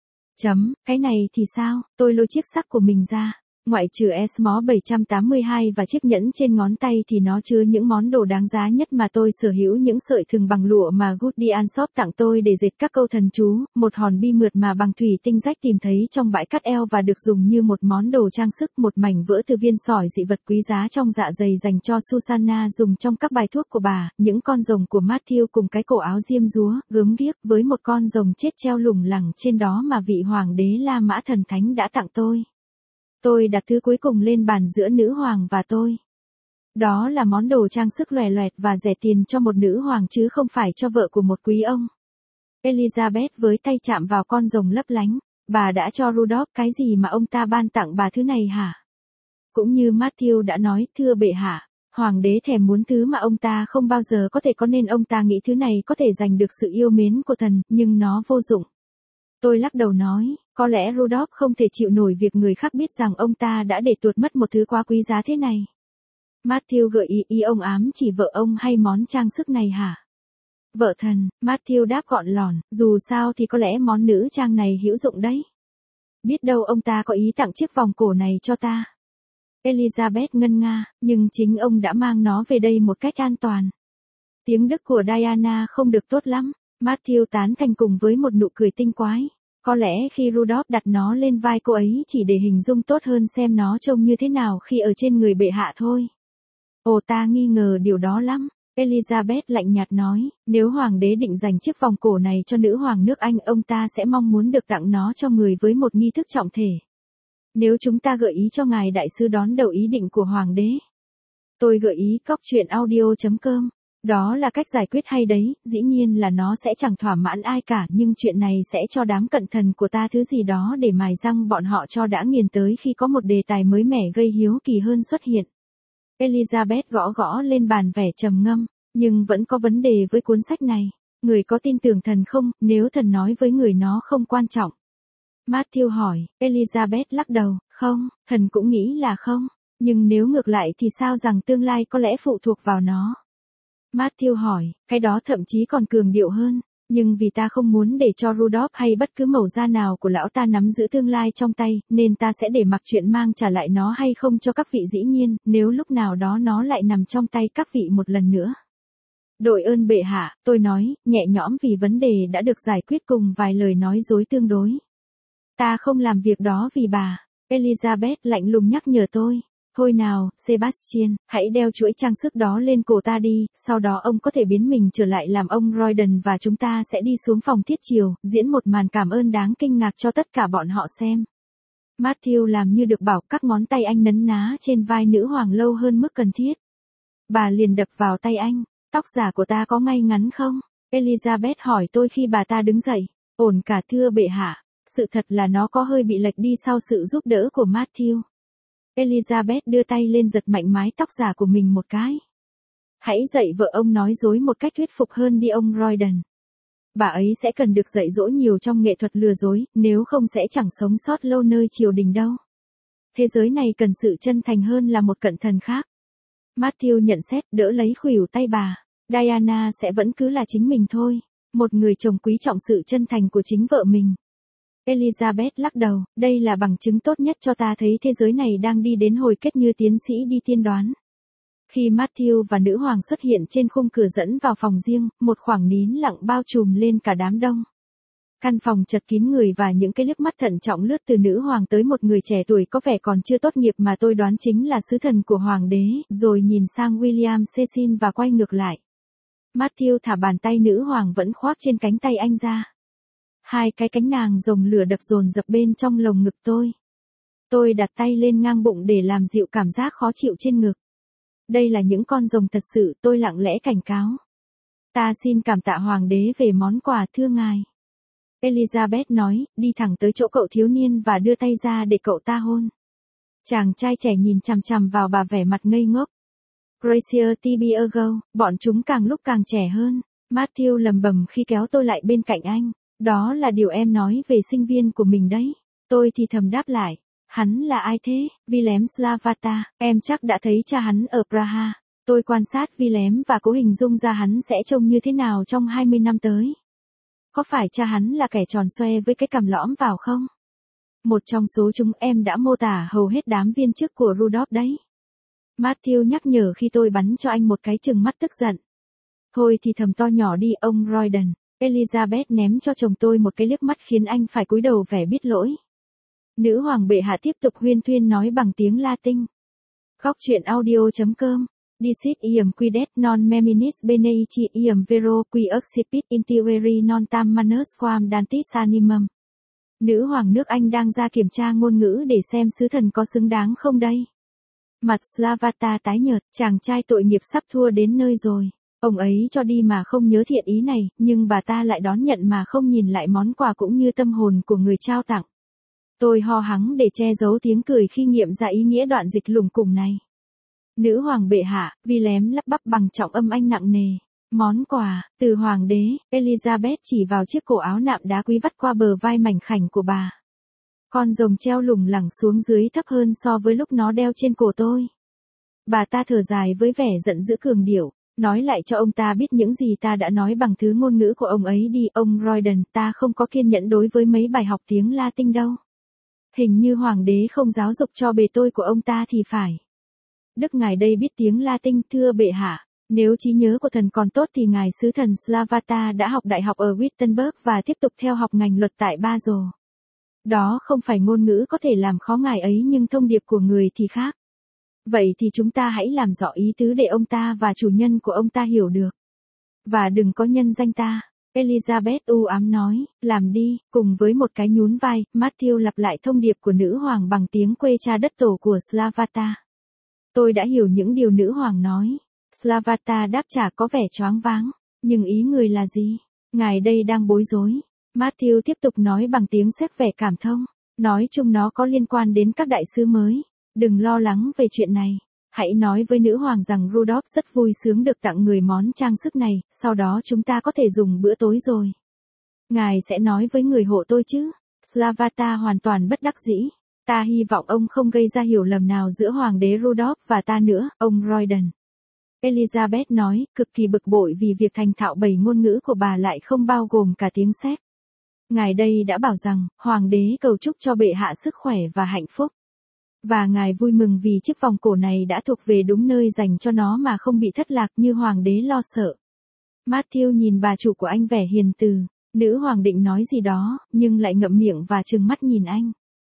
Cái này thì sao? Tôi lôi chiếc sắc của mình ra. Ngoại trừ Esmo 782 và chiếc nhẫn trên ngón tay thì nó chứa những món đồ đáng giá nhất mà tôi sở hữu, những sợi thừng bằng lụa mà Guardian Shop tặng tôi để dệt các câu thần chú, một hòn bi mượt mà bằng thủy tinh rách tìm thấy trong bãi cắt eo và được dùng như một món đồ trang sức, một mảnh vỡ từ viên sỏi dị vật quý giá trong dạ dày dành cho Susanna dùng trong các bài thuốc của bà, những con rồng của Matthew cùng cái cổ áo diêm dúa, gớm ghiếc với một con rồng chết treo lủng lẳng trên đó mà vị hoàng đế La Mã thần thánh đã tặng tôi. Tôi đặt thứ cuối cùng lên bàn giữa nữ hoàng và tôi. Đó là món đồ trang sức lòe loẹt và rẻ tiền cho một nữ hoàng chứ không phải cho vợ của một quý ông. Elizabeth với tay chạm vào con rồng lấp lánh. Bà đã cho Rudolph cái gì mà ông ta ban tặng bà thứ này hả? Cũng như Matthew đã nói, thưa bệ hạ, hoàng đế thèm muốn thứ mà ông ta không bao giờ có thể có nên ông ta nghĩ thứ này có thể giành được sự yêu mến của thần, nhưng nó vô dụng. Tôi lắc đầu nói, có lẽ Rudolph không thể chịu nổi việc người khác biết rằng ông ta đã để tuột mất một thứ quá quý giá thế này. Matthew gợi ý ông ám chỉ vợ ông hay món trang sức này hả? Vợ thần, Matthew đáp gọn lỏn, dù sao thì có lẽ món nữ trang này hữu dụng đấy. Biết đâu ông ta có ý tặng chiếc vòng cổ này cho ta. Elizabeth ngân nga, nhưng chính ông đã mang nó về đây một cách an toàn. Tiếng Đức của Diana không được tốt lắm. Matthew tán thành cùng với một nụ cười tinh quái. Có lẽ khi Rudolph đặt nó lên vai cô ấy chỉ để hình dung tốt hơn xem nó trông như thế nào khi ở trên người bệ hạ thôi. Ồ, ta nghi ngờ điều đó lắm. Elizabeth lạnh nhạt nói, nếu hoàng đế định dành chiếc vòng cổ này cho nữ hoàng nước Anh, ông ta sẽ mong muốn được tặng nó cho người với một nghi thức trọng thể. Nếu chúng ta gợi ý cho ngài đại sứ đón đầu ý định của hoàng đế. Tôi gợi ý cóc truyện audio.com. Đó là cách giải quyết hay đấy, dĩ nhiên là nó sẽ chẳng thỏa mãn ai cả, nhưng chuyện này sẽ cho đám cận thần của ta thứ gì đó để mài răng bọn họ cho đã nghiền tới khi có một đề tài mới mẻ gây hiếu kỳ hơn xuất hiện. Elizabeth gõ gõ lên bàn vẻ trầm ngâm, nhưng vẫn có vấn đề với cuốn sách này. Người có tin tưởng thần không, nếu thần nói với người nó không quan trọng? Matthew hỏi, Elizabeth lắc đầu, không, thần cũng nghĩ là không, nhưng nếu ngược lại thì sao rằng tương lai có lẽ phụ thuộc vào nó? Matthew hỏi, cái đó thậm chí còn cường điệu hơn, nhưng vì ta không muốn để cho Rudolph hay bất cứ mẩu da nào của lão ta nắm giữ tương lai trong tay, nên ta sẽ để mặc chuyện mang trả lại nó hay không cho các vị, dĩ nhiên, nếu lúc nào đó nó lại nằm trong tay các vị một lần nữa. Đội ơn bệ hạ, tôi nói, nhẹ nhõm vì vấn đề đã được giải quyết cùng vài lời nói dối tương đối. Ta không làm việc đó vì bà. Elizabeth lạnh lùng nhắc nhở tôi. Thôi nào, Sebastian, hãy đeo chuỗi trang sức đó lên cổ ta đi, sau đó ông có thể biến mình trở lại làm ông Royden và chúng ta sẽ đi xuống phòng thiết chiều, diễn một màn cảm ơn đáng kinh ngạc cho tất cả bọn họ xem. Matthew làm như được bảo, các ngón tay anh nấn ná trên vai nữ hoàng lâu hơn mức cần thiết. Bà liền đập vào tay anh, tóc giả của ta có ngay ngắn không? Elizabeth hỏi tôi khi bà ta đứng dậy. Ổn cả thưa bệ hạ, sự thật là nó có hơi bị lệch đi sau sự giúp đỡ của Matthew. Elizabeth đưa tay lên giật mạnh mái tóc giả của mình một cái. Hãy dạy vợ ông nói dối một cách thuyết phục hơn đi ông Royden. Bà ấy sẽ cần được dạy dỗ nhiều trong nghệ thuật lừa dối, nếu không sẽ chẳng sống sót lâu nơi triều đình đâu. Thế giới này cần sự chân thành hơn là một cận thần khác. Matthew nhận xét, đỡ lấy khuỷu tay bà. Diana sẽ vẫn cứ là chính mình thôi. Một người chồng quý trọng sự chân thành của chính vợ mình. Elizabeth lắc đầu, đây là bằng chứng tốt nhất cho ta thấy thế giới này đang đi đến hồi kết như tiến sĩ đi tiên đoán. Khi Matthew và nữ hoàng xuất hiện trên khung cửa dẫn vào phòng riêng, một khoảng nín lặng bao trùm lên cả đám đông. Căn phòng chật kín người và những cái liếc mắt thận trọng lướt từ nữ hoàng tới một người trẻ tuổi có vẻ còn chưa tốt nghiệp mà tôi đoán chính là sứ thần của hoàng đế, rồi nhìn sang William Cecil và quay ngược lại. Matthew thả bàn tay nữ hoàng vẫn khoác trên cánh tay anh ra. Hai cái cánh nàng rồng lửa đập dồn dập bên trong lồng ngực tôi. Tôi đặt tay lên ngang bụng để làm dịu cảm giác khó chịu trên ngực. Đây là những con rồng thật sự, tôi lặng lẽ cảnh cáo. Ta xin cảm tạ hoàng đế về món quà thưa ngài. Elizabeth nói, đi thẳng tới chỗ cậu thiếu niên và đưa tay ra để cậu ta hôn. Chàng trai trẻ nhìn chằm chằm vào bà vẻ mặt ngây ngốc. Gracious to be a girl, bọn chúng càng lúc càng trẻ hơn. Matthew lầm bầm khi kéo tôi lại bên cạnh anh. Đó là điều em nói về sinh viên của mình đấy. Tôi thì thầm đáp lại. Hắn là ai thế? Willem Slavata, em chắc đã thấy cha hắn ở Praha. Tôi quan sát Willem và cố hình dung ra hắn sẽ trông như thế nào trong 20 năm tới. Có phải cha hắn là kẻ tròn xoe với cái cằm lõm vào không? Một trong số chúng em đã mô tả hầu hết đám viên chức của Rudolph đấy. Matthew nhắc nhở khi tôi bắn cho anh một cái trừng mắt tức giận. Thôi thì thầm to nhỏ đi ông Royden. Elizabeth ném cho chồng tôi một cái liếc mắt khiến anh phải cúi đầu vẻ biết lỗi. Nữ hoàng bệ hạ tiếp tục huyên thuyên nói bằng tiếng Latin. Góc truyện audio.com. Dicit iam quidet non meminis beneici iam vero qui accipit intiveri non tam manus quam dantis animum. Nữ hoàng nước Anh đang ra kiểm tra ngôn ngữ để xem sứ thần có xứng đáng không đây. Mặt Slavata tái nhợt, chàng trai tội nghiệp sắp thua đến nơi rồi. Ông ấy cho đi mà không nhớ thiện ý này, nhưng bà ta lại đón nhận mà không nhìn lại món quà cũng như tâm hồn của người trao tặng. Tôi ho hắng để che giấu tiếng cười khi nghiệm ra ý nghĩa đoạn dịch lủng củng này. Nữ hoàng bệ hạ, Willem lắp bắp bằng trọng âm anh nặng nề. Món quà, từ hoàng đế, Elizabeth chỉ vào chiếc cổ áo nạm đá quý vắt qua bờ vai mảnh khảnh của bà. Con rồng treo lủng lẳng xuống dưới thấp hơn so với lúc nó đeo trên cổ tôi. Bà ta thở dài với vẻ giận dữ cường điệu. Nói lại cho ông ta biết những gì ta đã nói bằng thứ ngôn ngữ của ông ấy đi, ông Royden, ta không có kiên nhẫn đối với mấy bài học tiếng Latin đâu. Hình như hoàng đế không giáo dục cho bề tôi của ông ta thì phải. Đức ngài đây biết tiếng Latin thưa bệ hạ. Nếu trí nhớ của thần còn tốt thì ngài sứ thần Slavata đã học đại học ở Wittenberg và tiếp tục theo học ngành luật tại Basel. Đó không phải ngôn ngữ có thể làm khó ngài ấy nhưng thông điệp của người thì khác. Vậy thì chúng ta hãy làm rõ ý tứ để ông ta và chủ nhân của ông ta hiểu được. Và đừng có nhân danh ta. Elizabeth u ám nói, làm đi, cùng với một cái nhún vai, Matthew lặp lại thông điệp của nữ hoàng bằng tiếng quê cha đất tổ của Slavata. Tôi đã hiểu những điều nữ hoàng nói. Slavata đáp trả có vẻ choáng váng. Nhưng ý người là gì? Ngài đây đang bối rối. Matthew tiếp tục nói bằng tiếng xếp vẻ cảm thông. Nói chung nó có liên quan đến các đại sứ mới. Đừng lo lắng về chuyện này. Hãy nói với nữ hoàng rằng Rudolph rất vui sướng được tặng người món trang sức này, sau đó chúng ta có thể dùng bữa tối rồi. Ngài sẽ nói với người hộ tôi chứ? Slavata hoàn toàn bất đắc dĩ. Ta hy vọng ông không gây ra hiểu lầm nào giữa hoàng đế Rudolph và ta nữa, ông Royden. Elizabeth nói, cực kỳ bực bội vì việc thành thạo 7 ngôn ngữ của bà lại không bao gồm cả tiếng Séc. Ngài đây đã bảo rằng, hoàng đế cầu chúc cho bệ hạ sức khỏe và hạnh phúc. Và ngài vui mừng vì chiếc vòng cổ này đã thuộc về đúng nơi dành cho nó mà không bị thất lạc như hoàng đế lo sợ. Matthew nhìn bà chủ của anh vẻ hiền từ. Nữ hoàng định nói gì đó, nhưng lại ngậm miệng và trừng mắt nhìn anh.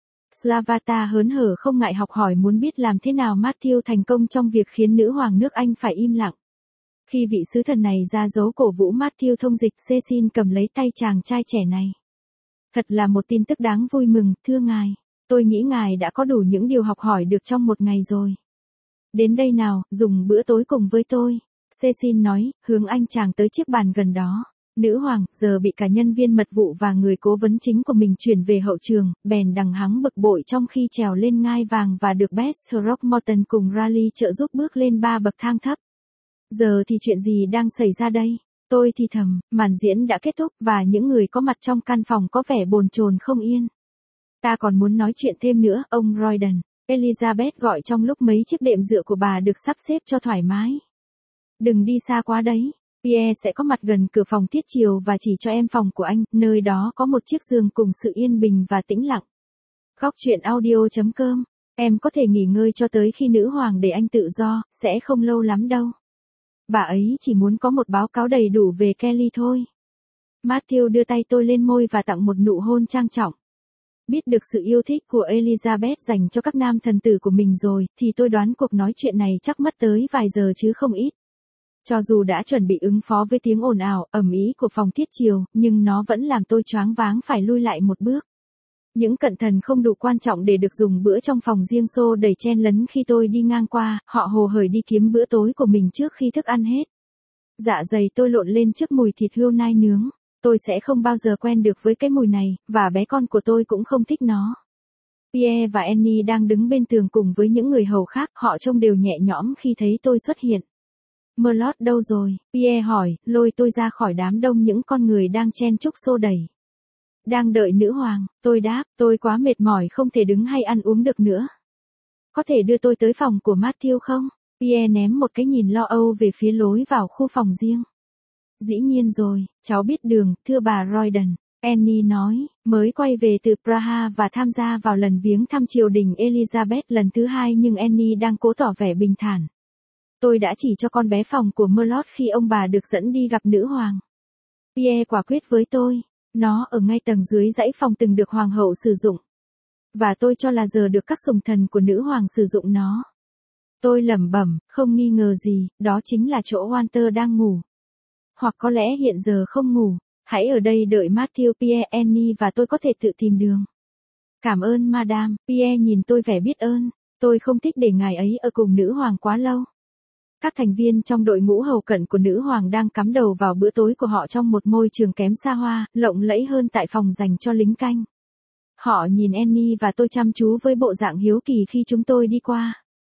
Slavata hớn hở không ngại học hỏi muốn biết làm thế nào Matthew thành công trong việc khiến nữ hoàng nước Anh phải im lặng. Khi vị sứ thần này ra dấu cổ vũ Matthew thông dịch, Cecil cầm lấy tay chàng trai trẻ này. Thật là một tin tức đáng vui mừng, thưa ngài. Tôi nghĩ ngài đã có đủ những điều học hỏi được trong một ngày rồi. Đến đây nào, dùng bữa tối cùng với tôi. Cecil nói, hướng anh chàng tới chiếc bàn gần đó. Nữ hoàng, giờ bị cả nhân viên mật vụ và người cố vấn chính của mình chuyển về hậu trường, bèn đằng hắng bực bội trong khi trèo lên ngai vàng và được Bess Throckmorton cùng Raleigh trợ giúp bước lên 3 bậc thang thấp. Giờ thì chuyện gì đang xảy ra đây? Tôi thì thầm, màn diễn đã kết thúc và những người có mặt trong căn phòng có vẻ bồn chồn không yên. Ta còn muốn nói chuyện thêm nữa, ông Royden. Elizabeth gọi trong lúc mấy chiếc đệm dựa của bà được sắp xếp cho thoải mái. Đừng đi xa quá đấy. Pierre sẽ có mặt gần cửa phòng thiết chiều và chỉ cho em phòng của anh, nơi đó có một chiếc giường cùng sự yên bình và tĩnh lặng. Góc chuyện audio.com. Em có thể nghỉ ngơi cho tới khi nữ hoàng để anh tự do, sẽ không lâu lắm đâu. Bà ấy chỉ muốn có một báo cáo đầy đủ về Kelly thôi. Matthew đưa tay tôi lên môi và tặng một nụ hôn trang trọng. Biết được sự yêu thích của Elizabeth dành cho các nam thần tử của mình rồi, thì tôi đoán cuộc nói chuyện này chắc mất tới vài giờ chứ không ít. Cho dù đã chuẩn bị ứng phó với tiếng ồn ào, ầm ĩ của phòng thiết chiều, nhưng nó vẫn làm tôi choáng váng phải lui lại một bước. Những cận thần không đủ quan trọng để được dùng bữa trong phòng riêng xô đẩy chen lấn khi tôi đi ngang qua, họ hồ hởi đi kiếm bữa tối của mình trước khi thức ăn hết. Dạ dày tôi lộn lên trước mùi thịt hươu nai nướng. Tôi sẽ không bao giờ quen được với cái mùi này, và bé con của tôi cũng không thích nó. Pierre và Annie đang đứng bên tường cùng với những người hầu khác, họ trông đều nhẹ nhõm khi thấy tôi xuất hiện. Merlot đâu rồi? Pierre hỏi, lôi tôi ra khỏi đám đông những con người đang chen chúc xô đẩy. Đang đợi nữ hoàng, tôi đáp, tôi quá mệt mỏi không thể đứng hay ăn uống được nữa. Có thể đưa tôi tới phòng của Matthew không? Pierre ném một cái nhìn lo âu về phía lối vào khu phòng riêng. Dĩ nhiên rồi, cháu biết đường, thưa bà Royden. Annie nói, mới quay về từ Praha và tham gia vào lần viếng thăm triều đình Elizabeth lần thứ 2 nhưng Annie đang cố tỏ vẻ bình thản. Tôi đã chỉ cho con bé phòng của Merlot khi ông bà được dẫn đi gặp nữ hoàng. Pierre quả quyết với tôi, nó ở ngay tầng dưới dãy phòng từng được hoàng hậu sử dụng. Và tôi cho là giờ được các sùng thần của nữ hoàng sử dụng nó. Tôi lẩm bẩm, không nghi ngờ gì, đó chính là chỗ Walter đang ngủ. Hoặc có lẽ hiện giờ không ngủ. Hãy ở đây đợi Matthew, Pierre, Annie và tôi có thể tự tìm đường. Cảm ơn Madame. Pierre nhìn tôi vẻ biết ơn. Tôi không thích để ngài ấy ở cùng nữ hoàng quá lâu. Các thành viên trong đội ngũ hầu cận của nữ hoàng đang cắm đầu vào bữa tối của họ trong một môi trường kém xa hoa, lộng lẫy hơn tại phòng dành cho lính canh. Họ nhìn Annie và tôi chăm chú với bộ dạng hiếu kỳ khi chúng tôi đi qua.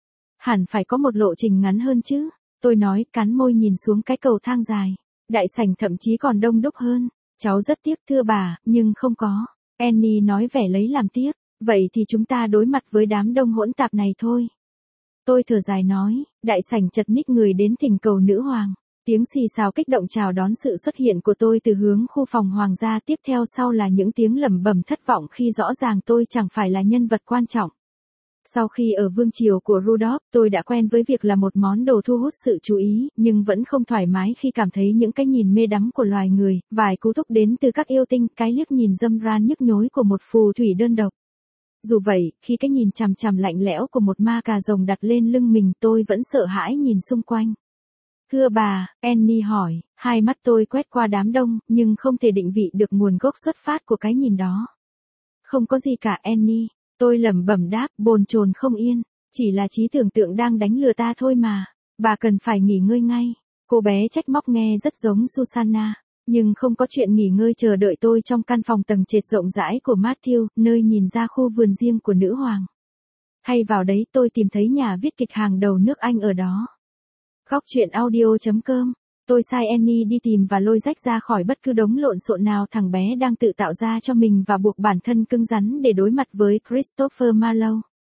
Hẳn phải có một lộ trình ngắn hơn chứ. Tôi nói, cắn môi nhìn xuống cái cầu thang dài. Đại sảnh thậm chí còn đông đúc hơn. Cháu rất tiếc thưa bà, nhưng không có. Annie nói vẻ lấy làm tiếc. Vậy thì chúng ta đối mặt với đám đông hỗn tạp này thôi. Tôi thở dài nói, đại sảnh chật ních người đến thỉnh cầu nữ hoàng. Tiếng xì xào kích động chào đón sự xuất hiện của tôi từ hướng khu phòng hoàng gia, tiếp theo sau là những tiếng lẩm bẩm thất vọng khi rõ ràng tôi chẳng phải là nhân vật quan trọng. Sau khi ở vương triều của Rudolph, tôi đã quen với việc là một món đồ thu hút sự chú ý, nhưng vẫn không thoải mái khi cảm thấy những cái nhìn mê đắm của loài người, vài cú thúc đến từ các yêu tinh, cái liếc nhìn dâm ran nhức nhối của một phù thủy đơn độc. Dù vậy, khi cái nhìn chằm chằm lạnh lẽo của một ma cà rồng đặt lên lưng mình tôi vẫn sợ hãi nhìn xung quanh. Thưa bà, Annie hỏi, hai mắt tôi quét qua đám đông, nhưng không thể định vị được nguồn gốc xuất phát của cái nhìn đó. Không có gì cả Annie, tôi lẩm bẩm đáp, bồn chồn không yên, chỉ là trí tưởng tượng đang đánh lừa ta thôi mà, bà cần phải nghỉ ngơi ngay. Cô bé trách móc nghe rất giống Susanna, nhưng không có chuyện nghỉ ngơi chờ đợi tôi trong căn phòng tầng trệt rộng rãi của Matthew, nơi nhìn ra khu vườn riêng của nữ hoàng. Thay vào đấy tôi tìm thấy nhà viết kịch hàng đầu nước Anh ở đó. Góc truyện audio.com. Tôi sai Annie đi tìm và lôi Jack ra khỏi bất cứ đống lộn xộn nào thằng bé đang tự tạo ra cho mình và buộc bản thân cứng rắn để đối mặt với Christopher Marlowe.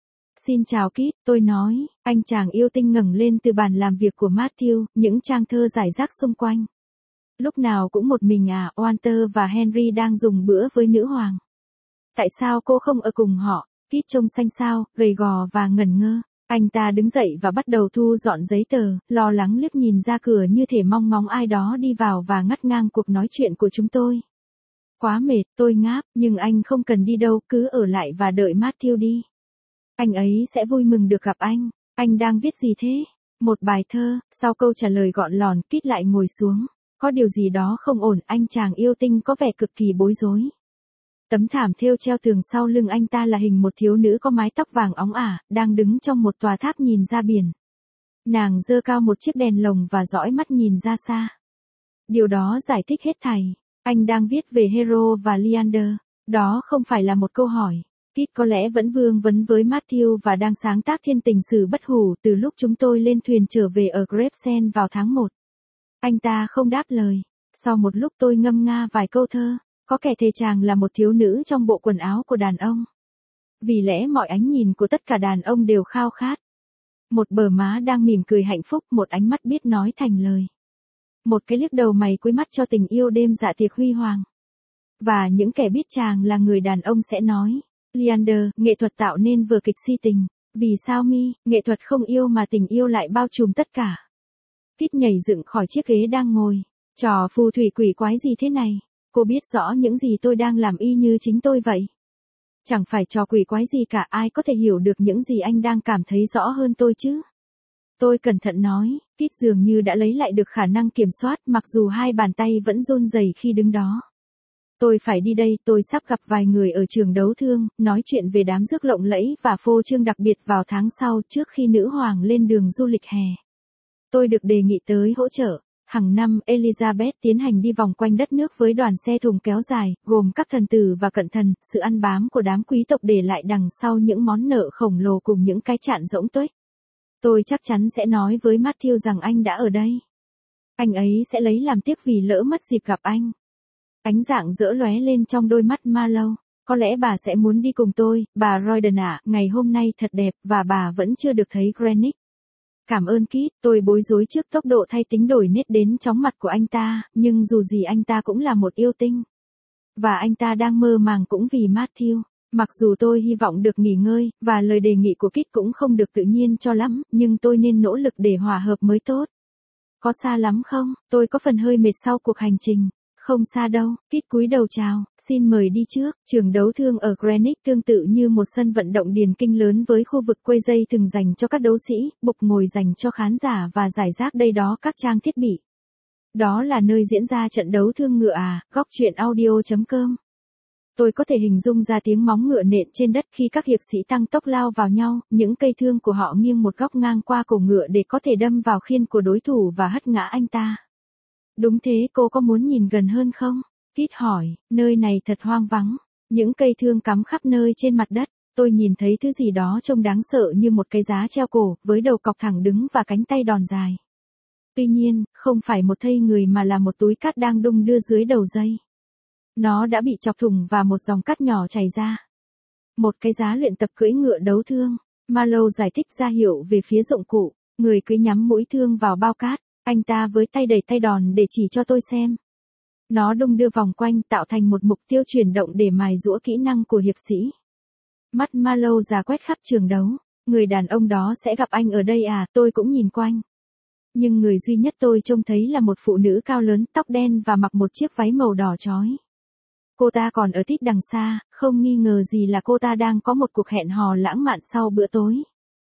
Xin chào Kit, tôi nói, anh chàng yêu tinh ngẩng lên từ bàn làm việc của Matthew, những trang thơ rải rác xung quanh. Lúc nào cũng một mình à, Walter và Henry đang dùng bữa với nữ hoàng. Tại sao cô không ở cùng họ? Kit trông xanh xao, gầy gò và ngẩn ngơ. Anh ta đứng dậy và bắt đầu thu dọn giấy tờ, lo lắng liếc nhìn ra cửa như thể mong ngóng ai đó đi vào và ngắt ngang cuộc nói chuyện của chúng tôi. Quá mệt, tôi ngáp, nhưng anh không cần đi đâu, cứ ở lại và đợi Matthew đi. Anh ấy sẽ vui mừng được gặp anh. Anh đang viết gì thế? Một bài thơ. Sau câu trả lời gọn lòn, Kit lại ngồi xuống. Có điều gì đó không ổn, anh chàng yêu tinh có vẻ cực kỳ bối rối. Tấm thảm thêu treo tường sau lưng anh ta là hình một thiếu nữ có mái tóc vàng óng ả, đang đứng trong một tòa tháp nhìn ra biển. Nàng giơ cao một chiếc đèn lồng và dõi mắt nhìn ra xa. Điều đó giải thích hết thảy. Anh đang viết về Hero và Leander. Đó không phải là một câu hỏi. Kit có lẽ vẫn vương vấn với Matthew và đang sáng tác thiên tình sử bất hủ từ lúc chúng tôi lên thuyền trở về ở Gravesend vào tháng 1. Anh ta không đáp lời. Sau một lúc tôi ngâm nga vài câu thơ. Có kẻ thề chàng là một thiếu nữ trong bộ quần áo của đàn ông. Vì lẽ mọi ánh nhìn của tất cả đàn ông đều khao khát. Một bờ má đang mỉm cười hạnh phúc, một ánh mắt biết nói thành lời. Một cái liếc đầu mày cuối mắt cho tình yêu đêm dạ tiệc huy hoàng. Và những kẻ biết chàng là người đàn ông sẽ nói, Leander, nghệ thuật tạo nên vở kịch si tình. Vì sao mi, nghệ thuật không yêu mà tình yêu lại bao trùm tất cả. Kit nhảy dựng khỏi chiếc ghế đang ngồi. Trò phù thủy quỷ quái gì thế này? Cô biết rõ những gì tôi đang làm y như chính tôi vậy. Chẳng phải trò quỷ quái gì cả, ai có thể hiểu được những gì anh đang cảm thấy rõ hơn tôi chứ. Tôi cẩn thận nói, Kit dường như đã lấy lại được khả năng kiểm soát mặc dù hai bàn tay vẫn run rẩy khi đứng đó. Tôi phải đi đây, tôi sắp gặp vài người ở trường đấu thương, nói chuyện về đám rước lộng lẫy và phô trương đặc biệt vào tháng sau trước khi nữ hoàng lên đường du lịch hè. Tôi được đề nghị tới hỗ trợ. Hàng năm, Elizabeth tiến hành đi vòng quanh đất nước với đoàn xe thùng kéo dài, gồm các thần tử và cận thần, sự ăn bám của đám quý tộc để lại đằng sau những món nợ khổng lồ cùng những cái chạn rỗng tuếch. Tôi chắc chắn sẽ nói với Matthew rằng anh đã ở đây. Anh ấy sẽ lấy làm tiếc vì lỡ mất dịp gặp anh. Ánh rạng rỡ lóe lên trong đôi mắt Marlowe. Có lẽ bà sẽ muốn đi cùng tôi, bà Royden ạ, ngày hôm nay thật đẹp và bà vẫn chưa được thấy Greenwich. Cảm ơn Kit, tôi bối rối trước tốc độ thay tính đổi nét đến chóng mặt của anh ta, nhưng dù gì anh ta cũng là một yêu tinh. Và anh ta đang mơ màng cũng vì Matthew. Mặc dù tôi hy vọng được nghỉ ngơi, và lời đề nghị của Kit cũng không được tự nhiên cho lắm, nhưng tôi nên nỗ lực để hòa hợp mới tốt. Có xa lắm không? Tôi có phần hơi mệt sau cuộc hành trình. Không xa đâu, Kit cúi đầu chào, xin mời đi trước. Trường đấu thương ở Greenwich tương tự như một sân vận động điền kinh lớn với khu vực quây dây thường dành cho các đấu sĩ, bục ngồi dành cho khán giả và giải rác đây đó các trang thiết bị. Đó là nơi diễn ra trận đấu thương ngựa à, góc truyện audio.com. Tôi có thể hình dung ra tiếng móng ngựa nện trên đất khi các hiệp sĩ tăng tốc lao vào nhau, những cây thương của họ nghiêng một góc ngang qua cổ ngựa để có thể đâm vào khiên của đối thủ và hất ngã anh ta. Đúng thế, cô có muốn nhìn gần hơn không? Kit hỏi, nơi này thật hoang vắng, những cây thương cắm khắp nơi trên mặt đất. Tôi nhìn thấy thứ gì đó trông đáng sợ như một cái giá treo cổ, với đầu cọc thẳng đứng và cánh tay đòn dài. Tuy nhiên, không phải một thây người mà là một túi cát đang đung đưa dưới đầu dây. Nó đã bị chọc thủng và một dòng cát nhỏ chảy ra. Một cái giá luyện tập cưỡi ngựa đấu thương. Marlowe giải thích ra hiệu về phía dụng cụ. Người cứ nhắm mũi thương vào bao cát. Anh ta với tay đẩy tay đòn để chỉ cho tôi xem. Nó đung đưa vòng quanh tạo thành một mục tiêu chuyển động để mài giũa kỹ năng của hiệp sĩ. Mắt Marlowe già quét khắp trường đấu. Người đàn ông đó sẽ gặp anh ở đây à, tôi cũng nhìn quanh. Nhưng người duy nhất tôi trông thấy là một phụ nữ cao lớn, tóc đen và mặc một chiếc váy màu đỏ chói. Cô ta còn ở tít đằng xa, không nghi ngờ gì là cô ta đang có một cuộc hẹn hò lãng mạn sau bữa tối.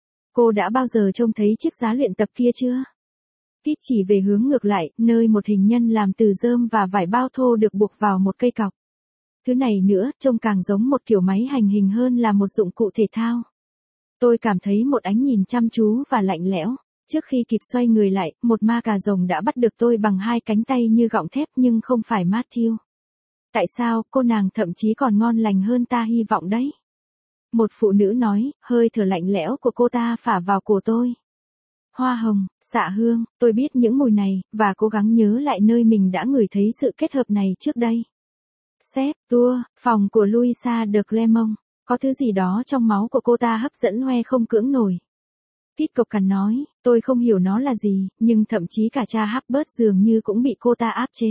Cô đã bao giờ trông thấy chiếc giá luyện tập kia chưa? Kit chỉ về hướng ngược lại, nơi một hình nhân làm từ rơm và vải bao thô được buộc vào một cây cọc. Thứ này nữa, trông càng giống một kiểu máy hành hình hơn là một dụng cụ thể thao. Tôi cảm thấy một ánh nhìn chăm chú và lạnh lẽo. Trước khi kịp xoay người lại, một ma cà rồng đã bắt được tôi bằng hai cánh tay như gọng thép nhưng không phải Matthew. Tại sao, cô nàng thậm chí còn ngon lành hơn ta hy vọng đấy. Một phụ nữ nói, hơi thở lạnh lẽo của cô ta phả vào cổ tôi. Hoa hồng, xạ hương, tôi biết những mùi này, và cố gắng nhớ lại nơi mình đã ngửi thấy sự kết hợp này trước đây. Sếp, tour, phòng của Louisa de Clermont, có thứ gì đó trong máu của cô ta hấp dẫn hoe không cưỡng nổi. Kit cộc cằn nói, tôi không hiểu nó là gì, nhưng thậm chí cả cha Hubbard dường như cũng bị cô ta áp chế.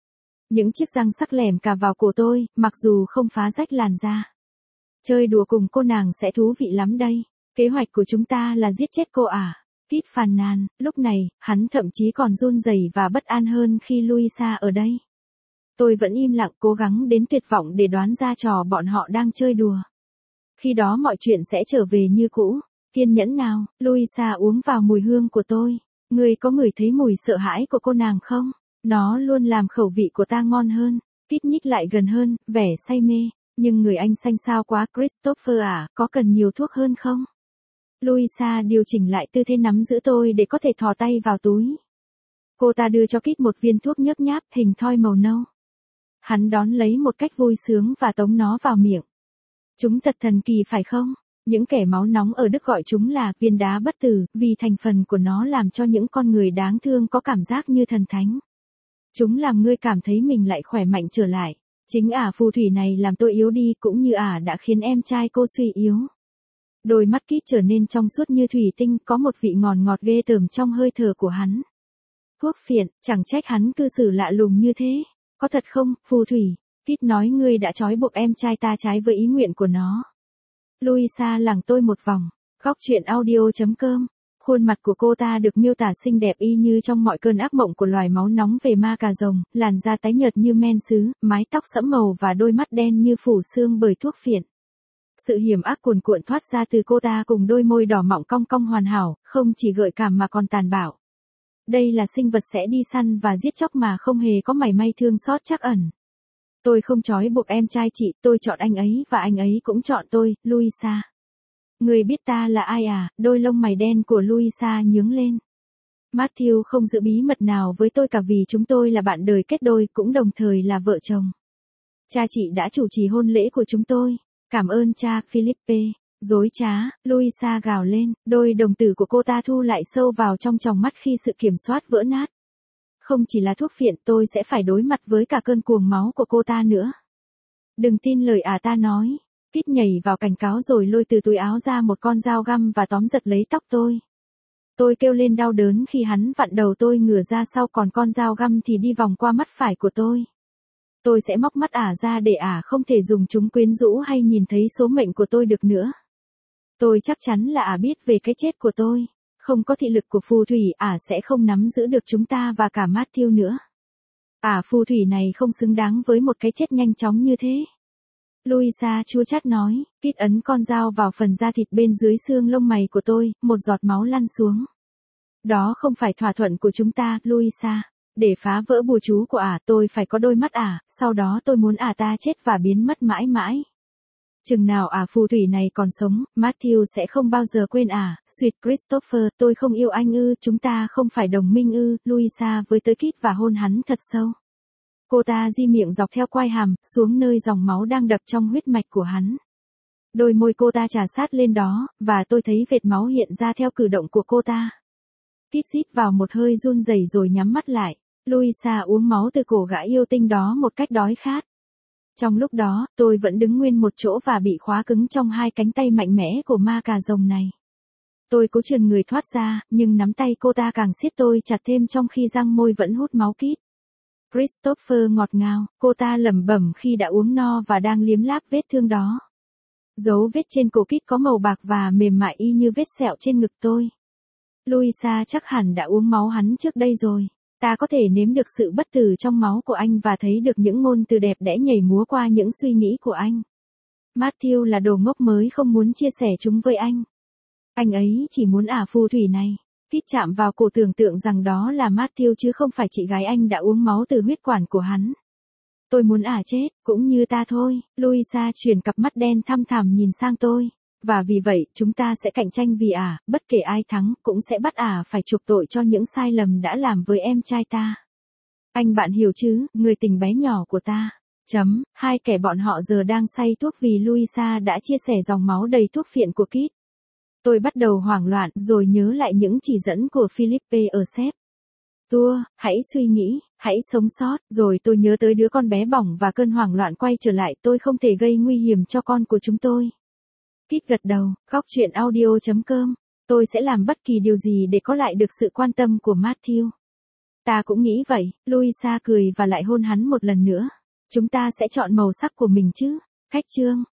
Những chiếc răng sắc lẻm cả vào cổ tôi, mặc dù không phá rách làn da. Chơi đùa cùng cô nàng sẽ thú vị lắm đây. Kế hoạch của chúng ta là giết chết cô à? Kit phàn nàn, lúc này, hắn thậm chí còn run rẩy và bất an hơn khi Louisa ở đây. Tôi vẫn im lặng cố gắng đến tuyệt vọng để đoán ra trò bọn họ đang chơi đùa. Khi đó mọi chuyện sẽ trở về như cũ. Kiên nhẫn nào, Louisa uống vào mùi hương của tôi. Người có ngửi thấy mùi sợ hãi của cô nàng không? Nó luôn làm khẩu vị của ta ngon hơn. Kit nhích lại gần hơn, vẻ say mê. Nhưng người anh xanh xao quá Christopher à, có cần nhiều thuốc hơn không? Louisa điều chỉnh lại tư thế nắm giữ tôi để có thể thò tay vào túi. Cô ta đưa cho Kit một viên thuốc nhấp nháp hình thoi màu nâu. Hắn đón lấy một cách vui sướng và tống nó vào miệng. Chúng thật thần kỳ phải không? Những kẻ máu nóng ở Đức gọi chúng là viên đá bất tử, vì thành phần của nó làm cho những con người đáng thương có cảm giác như thần thánh. Chúng làm ngươi cảm thấy mình lại khỏe mạnh trở lại. Chính ả phù thủy này làm tôi yếu đi cũng như ả đã khiến em trai cô suy yếu. Đôi mắt Kit trở nên trong suốt như thủy tinh, có một vị ngọt ngọt ghê tởm trong hơi thở của hắn. Thuốc phiện, chẳng trách hắn cư xử lạ lùng như thế. Có thật không, phù thủy? Kit nói ngươi đã trói buộc em trai ta trái với ý nguyện của nó. Louisa lẳng tôi một vòng. Góc truyện audio.com. Khuôn mặt của cô ta được miêu tả xinh đẹp y như trong mọi cơn ác mộng của loài máu nóng về ma cà rồng, làn da tái nhợt như men sứ, mái tóc sẫm màu và đôi mắt đen như phủ xương bởi thuốc phiện. Sự hiểm ác cuồn cuộn thoát ra từ cô ta cùng đôi môi đỏ mọng cong cong hoàn hảo, không chỉ gợi cảm mà còn tàn bạo. Đây là sinh vật sẽ đi săn và giết chóc mà không hề có mảy may thương xót trắc ẩn. Tôi không trói buộc em trai chị, tôi chọn anh ấy và anh ấy cũng chọn tôi, Louisa. Người biết ta là ai à? Đôi lông mày đen của Louisa nhướng lên. Matthew không giữ bí mật nào với tôi cả vì chúng tôi là bạn đời kết đôi cũng đồng thời là vợ chồng. Cha chị đã chủ trì hôn lễ của chúng tôi. Cảm ơn cha, Philippe. Dối trá, Louisa gào lên, đôi đồng tử của cô ta thu lại sâu vào trong tròng mắt khi sự kiểm soát vỡ nát. Không chỉ là thuốc phiện, tôi sẽ phải đối mặt với cả cơn cuồng máu của cô ta nữa. Đừng tin lời ta nói. Kit nhảy vào cảnh cáo rồi lôi từ túi áo ra một con dao găm và tóm giật lấy tóc tôi. Tôi kêu lên đau đớn khi hắn vặn đầu tôi ngửa ra sau, còn con dao găm thì đi vòng qua mắt phải của tôi. Tôi sẽ móc mắt ra để không thể dùng chúng quyến rũ hay nhìn thấy số mệnh của tôi được nữa. Tôi chắc chắn là biết về cái chết của tôi. Không có thị lực của phù thủy, sẽ không nắm giữ được chúng ta và cả Matthew nữa. Phù thủy này không xứng đáng với một cái chết nhanh chóng như thế. Louisa chua chát nói, Kit ấn con dao vào phần da thịt bên dưới xương lông mày của tôi, một giọt máu lăn xuống. Đó không phải thỏa thuận của chúng ta, Louisa. Để phá vỡ bùa chú của tôi phải có đôi mắt sau đó tôi muốn ta chết và biến mất mãi mãi. Chừng nào phù thủy này còn sống, Matthew sẽ không bao giờ quên Sweet Christopher, tôi không yêu anh ư, chúng ta không phải đồng minh ư, Louisa với tới Kit và hôn hắn thật sâu. Cô ta di miệng dọc theo quai hàm, xuống nơi dòng máu đang đập trong huyết mạch của hắn. Đôi môi cô ta trà sát lên đó, và tôi thấy vệt máu hiện ra theo cử động của cô ta. Kit hít vào một hơi run rẩy rồi nhắm mắt lại. Louisa uống máu từ cổ gã yêu tinh đó một cách đói khát. Trong lúc đó, tôi vẫn đứng nguyên một chỗ và bị khóa cứng trong hai cánh tay mạnh mẽ của ma cà rồng này. Tôi cố trườn người thoát ra, nhưng nắm tay cô ta càng siết tôi chặt thêm trong khi răng môi vẫn hút máu Kit. Christopher ngọt ngào, cô ta lẩm bẩm khi đã uống no và đang liếm láp vết thương đó. Dấu vết trên cổ Kit có màu bạc và mềm mại y như vết sẹo trên ngực tôi. Louisa chắc hẳn đã uống máu hắn trước đây rồi. Ta có thể nếm được sự bất tử trong máu của anh và thấy được những ngôn từ đẹp đẽ nhảy múa qua những suy nghĩ của anh. Matthew là đồ ngốc mới không muốn chia sẻ chúng với anh. Anh ấy chỉ muốn phù thủy này. Kit chạm vào cổ tưởng tượng rằng đó là Matthew chứ không phải chị gái anh đã uống máu từ huyết quản của hắn. Tôi muốn chết, cũng như ta thôi. Louisa chuyển cặp mắt đen thăm thẳm nhìn sang tôi. Và vì vậy, chúng ta sẽ cạnh tranh vì bất kể ai thắng, cũng sẽ bắt phải chuộc tội cho những sai lầm đã làm với em trai ta. Anh bạn hiểu chứ, người tình bé nhỏ của ta. Hai kẻ bọn họ giờ đang say thuốc vì Louisa đã chia sẻ dòng máu đầy thuốc phiện của Kit. Tôi bắt đầu hoảng loạn rồi nhớ lại những chỉ dẫn của Philippe ở Sep. Hãy suy nghĩ, hãy sống sót, rồi tôi nhớ tới đứa con bé bỏng và cơn hoảng loạn quay trở lại, tôi không thể gây nguy hiểm cho con của chúng tôi. Kit gật đầu, khóc chuyện audio.com. Tôi sẽ làm bất kỳ điều gì để có lại được sự quan tâm của Matthew. Ta cũng nghĩ vậy, Louisa cười và lại hôn hắn một lần nữa. Chúng ta sẽ chọn màu sắc của mình chứ. Khách chương.